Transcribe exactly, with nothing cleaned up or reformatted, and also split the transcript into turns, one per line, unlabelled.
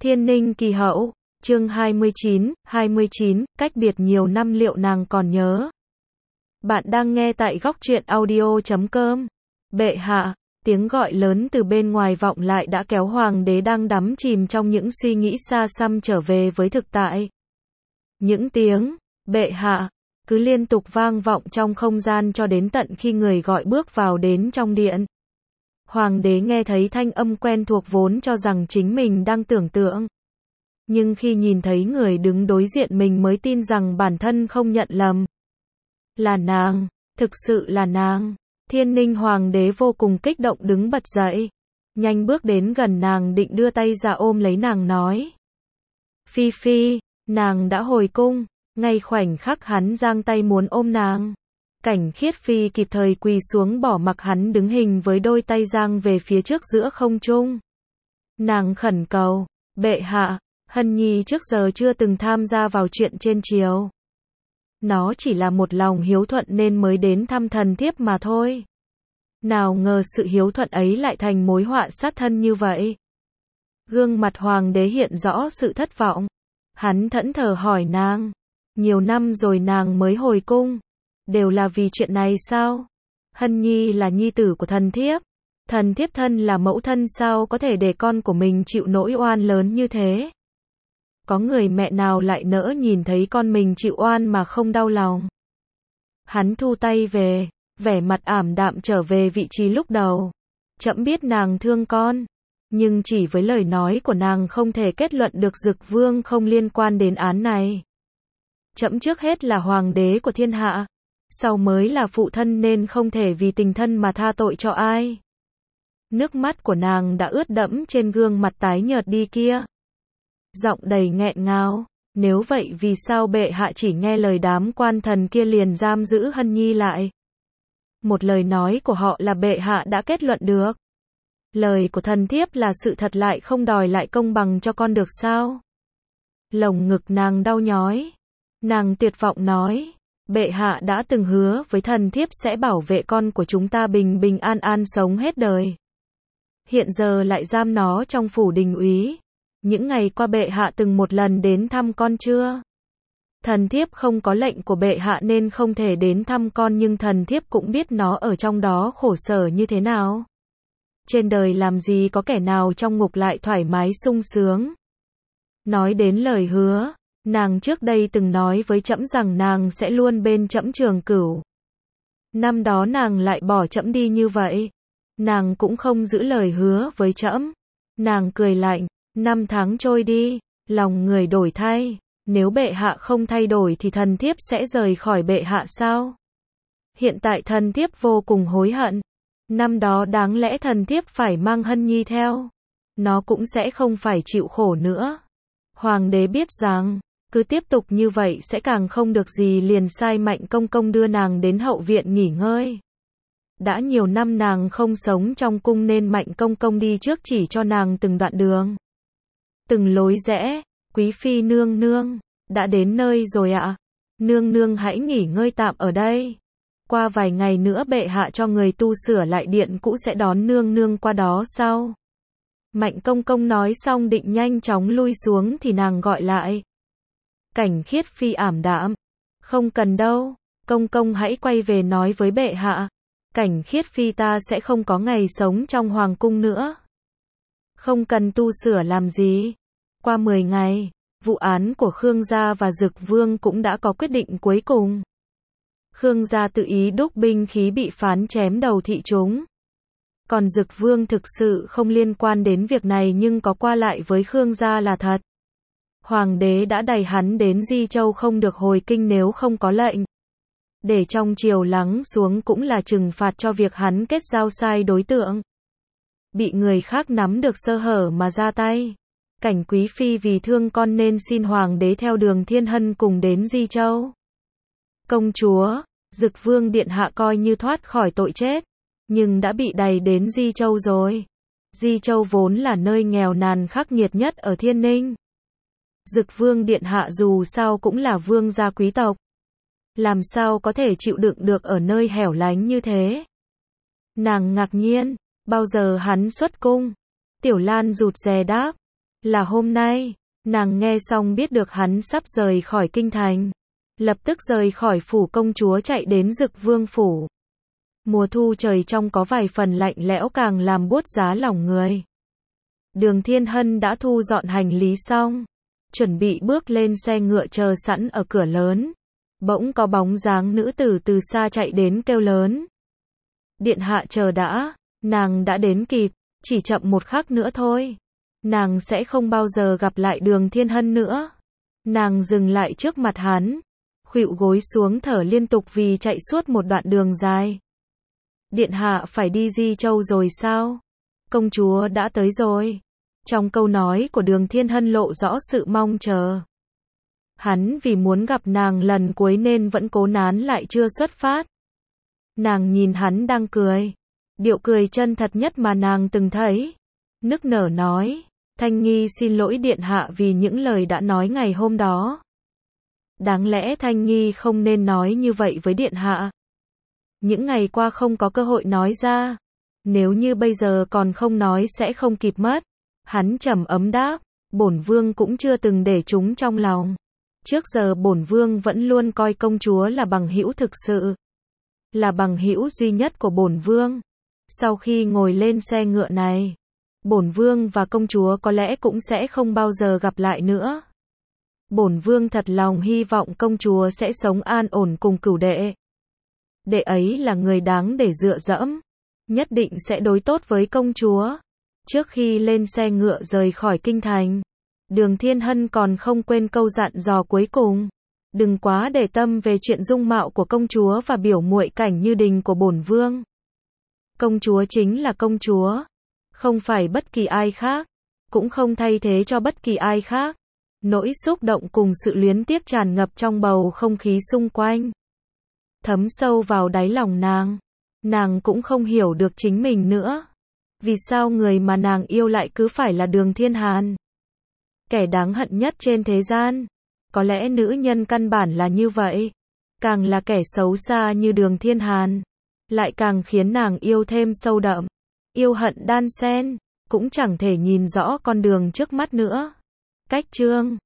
Thiên Ninh Kỳ Hậu, chương hai mươi chín, hai mươi chín, cách biệt nhiều năm liệu nàng còn nhớ. Bạn đang nghe tại góc truyện audio chấm com. Bệ hạ, tiếng gọi lớn từ bên ngoài vọng lại đã kéo hoàng đế đang đắm chìm trong những suy nghĩ xa xăm trở về với thực tại. Những tiếng, bệ hạ, cứ liên tục vang vọng trong không gian cho đến tận khi người gọi bước vào đến trong điện. Hoàng đế nghe thấy thanh âm quen thuộc vốn cho rằng chính mình đang tưởng tượng. Nhưng khi nhìn thấy người đứng đối diện mình mới tin rằng bản thân không nhận lầm. Là nàng, thực sự là nàng. Thiên Ninh hoàng đế vô cùng kích động đứng bật dậy. Nhanh bước đến gần nàng định đưa tay ra ôm lấy nàng nói. Phi Phi, nàng đã hồi cung. Ngay khoảnh khắc hắn giang tay muốn ôm nàng. Cảnh Khiết Phi kịp thời quỳ xuống bỏ mặc hắn đứng hình với đôi tay giang về phía trước giữa không trung. Nàng khẩn cầu, bệ hạ, Hân Nhi trước giờ chưa từng tham gia vào chuyện trên triều. Nó chỉ là một lòng hiếu thuận nên mới đến thăm thần thiếp mà thôi. Nào ngờ sự hiếu thuận ấy lại thành mối họa sát thân như vậy. Gương mặt hoàng đế hiện rõ sự thất vọng. Hắn thẫn thờ hỏi nàng, nhiều năm rồi nàng mới hồi cung. Đều là vì chuyện này sao? Hân Nhi là nhi tử của thần thiếp. Thần thiếp thân là mẫu thân sao có thể để con của mình chịu nỗi oan lớn như thế? Có người mẹ nào lại nỡ nhìn thấy con mình chịu oan mà không đau lòng? Hắn thu tay về, vẻ mặt ảm đạm trở về vị trí lúc đầu. Trẫm biết nàng thương con, nhưng chỉ với lời nói của nàng không thể kết luận được Dực Vương không liên quan đến án này. Trẫm trước hết là hoàng đế của thiên hạ, sau mới là phụ thân nên không thể vì tình thân mà tha tội cho ai. Nước mắt của nàng đã ướt đẫm trên gương mặt tái nhợt đi kia. Giọng đầy nghẹn ngào, nếu vậy vì sao bệ hạ chỉ nghe lời đám quan thần kia liền giam giữ Hân Nhi lại? Một lời nói của họ là bệ hạ đã kết luận được. Lời của thần thiếp là sự thật lại không đòi lại công bằng cho con được sao? Lồng ngực nàng đau nhói. Nàng tuyệt vọng nói, bệ hạ đã từng hứa với thần thiếp sẽ bảo vệ con của chúng ta bình bình an an sống hết đời. Hiện giờ lại giam nó trong phủ đình úy. Những ngày qua bệ hạ từng một lần đến thăm con chưa? Thần thiếp không có lệnh của bệ hạ nên không thể đến thăm con, nhưng thần thiếp cũng biết nó ở trong đó khổ sở như thế nào. Trên đời làm gì có kẻ nào trong ngục lại thoải mái sung sướng. Nói đến lời hứa, nàng trước đây từng nói với trẫm rằng nàng sẽ luôn bên trẫm trường cửu. Năm đó nàng lại bỏ trẫm đi như vậy. Nàng cũng không giữ lời hứa với trẫm. Nàng cười lạnh, năm tháng trôi đi, lòng người đổi thay. Nếu bệ hạ không thay đổi thì thần thiếp sẽ rời khỏi bệ hạ sao? Hiện tại thần thiếp vô cùng hối hận. Năm đó đáng lẽ thần thiếp phải mang Hân Nhi theo. Nó cũng sẽ không phải chịu khổ nữa. Hoàng đế biết rằng, cứ tiếp tục như vậy sẽ càng không được gì liền sai Mạnh Công Công đưa nàng đến hậu viện nghỉ ngơi. Đã nhiều năm nàng không sống trong cung nên Mạnh Công Công đi trước chỉ cho nàng từng đoạn đường. Từng lối rẽ, quý phi nương nương, đã đến nơi rồi ạ. Nương nương hãy nghỉ ngơi tạm ở đây. Qua vài ngày nữa bệ hạ cho người tu sửa lại điện cũ sẽ đón nương nương qua đó sau. Mạnh Công Công nói xong định nhanh chóng lui xuống thì nàng gọi lại. Cảnh Khiết Phi ảm đạm. Không cần đâu, Công Công hãy quay về nói với bệ hạ. Cảnh Khiết Phi ta sẽ không có ngày sống trong hoàng cung nữa. Không cần tu sửa làm gì. Qua mười ngày, vụ án của Khương gia và Dực Vương cũng đã có quyết định cuối cùng. Khương gia tự ý đúc binh khí bị phán chém đầu thị chúng. Còn Dực Vương thực sự không liên quan đến việc này nhưng có qua lại với Khương gia là thật. Hoàng đế đã đày hắn đến Di Châu không được hồi kinh nếu không có lệnh. Để trong triều lắng xuống cũng là trừng phạt cho việc hắn kết giao sai đối tượng. Bị người khác nắm được sơ hở mà ra tay. Cảnh quý phi vì thương con nên xin hoàng đế theo đường Thiên Hân cùng đến Di Châu. Công chúa, Dực Vương điện hạ coi như thoát khỏi tội chết, nhưng đã bị đày đến Di Châu rồi. Di Châu vốn là nơi nghèo nàn khắc nghiệt nhất ở Thiên Ninh. Dực Vương điện hạ dù sao cũng là vương gia quý tộc. Làm sao có thể chịu đựng được ở nơi hẻo lánh như thế? Nàng ngạc nhiên, bao giờ hắn xuất cung? Tiểu Lan rụt rè đáp, Là hôm nay, nàng nghe xong biết được hắn sắp rời khỏi kinh thành. Lập tức rời khỏi phủ công chúa chạy đến Dực Vương phủ. Mùa thu trời trong có vài phần lạnh lẽo càng làm buốt giá lòng người. Đường Thiên Hân đã thu dọn hành lý xong, chuẩn bị bước lên xe ngựa chờ sẵn ở cửa lớn. Bỗng có bóng dáng nữ tử từ xa chạy đến kêu lớn. Điện hạ chờ đã, nàng đã đến kịp, chỉ chậm một khắc nữa thôi. Nàng sẽ không bao giờ gặp lại Đường Thiên Hân nữa. Nàng dừng lại trước mặt hắn, khuỵu gối xuống thở liên tục vì chạy suốt một đoạn đường dài. Điện hạ phải đi Di Châu rồi sao? Công chúa đã tới rồi. Trong câu nói của Đường Thiên Hân lộ rõ sự mong chờ. Hắn vì muốn gặp nàng lần cuối nên vẫn cố nán lại chưa xuất phát. Nàng nhìn hắn đang cười. Điệu cười chân thật nhất mà nàng từng thấy. Nức nở nói, Thanh Nhi xin lỗi điện hạ vì những lời đã nói ngày hôm đó. Đáng lẽ Thanh Nhi không nên nói như vậy với điện hạ. Những ngày qua không có cơ hội nói ra. Nếu như bây giờ còn không nói sẽ không kịp mất. Hắn trầm ấm đáp, bổn vương cũng chưa từng để chúng trong lòng. Trước giờ bổn vương vẫn luôn coi công chúa là bằng hữu thực sự. Là bằng hữu duy nhất của bổn vương. Sau khi ngồi lên xe ngựa này, bổn vương và công chúa có lẽ cũng sẽ không bao giờ gặp lại nữa. Bổn vương thật lòng hy vọng công chúa sẽ sống an ổn cùng cửu đệ. Đệ ấy là người đáng để dựa dẫm, nhất định sẽ đối tốt với công chúa. Trước khi lên xe ngựa rời khỏi kinh thành, Đường Thiên Hân còn không quên câu dặn dò cuối cùng. Đừng quá để tâm về chuyện dung mạo của công chúa và biểu muội Cảnh Như Đình của bổn vương. Công chúa chính là công chúa, không phải bất kỳ ai khác, cũng không thay thế cho bất kỳ ai khác. Nỗi xúc động cùng sự luyến tiếc tràn ngập trong bầu không khí xung quanh, thấm sâu vào đáy lòng nàng. Nàng cũng không hiểu được chính mình nữa. Vì sao người mà nàng yêu lại cứ phải là Đường Thiên Hàn? Kẻ đáng hận nhất trên thế gian. Có lẽ nữ nhân căn bản là như vậy. Càng là kẻ xấu xa như Đường Thiên Hàn, lại càng khiến nàng yêu thêm sâu đậm. Yêu hận đan xen, cũng chẳng thể nhìn rõ con đường trước mắt nữa. Cách chương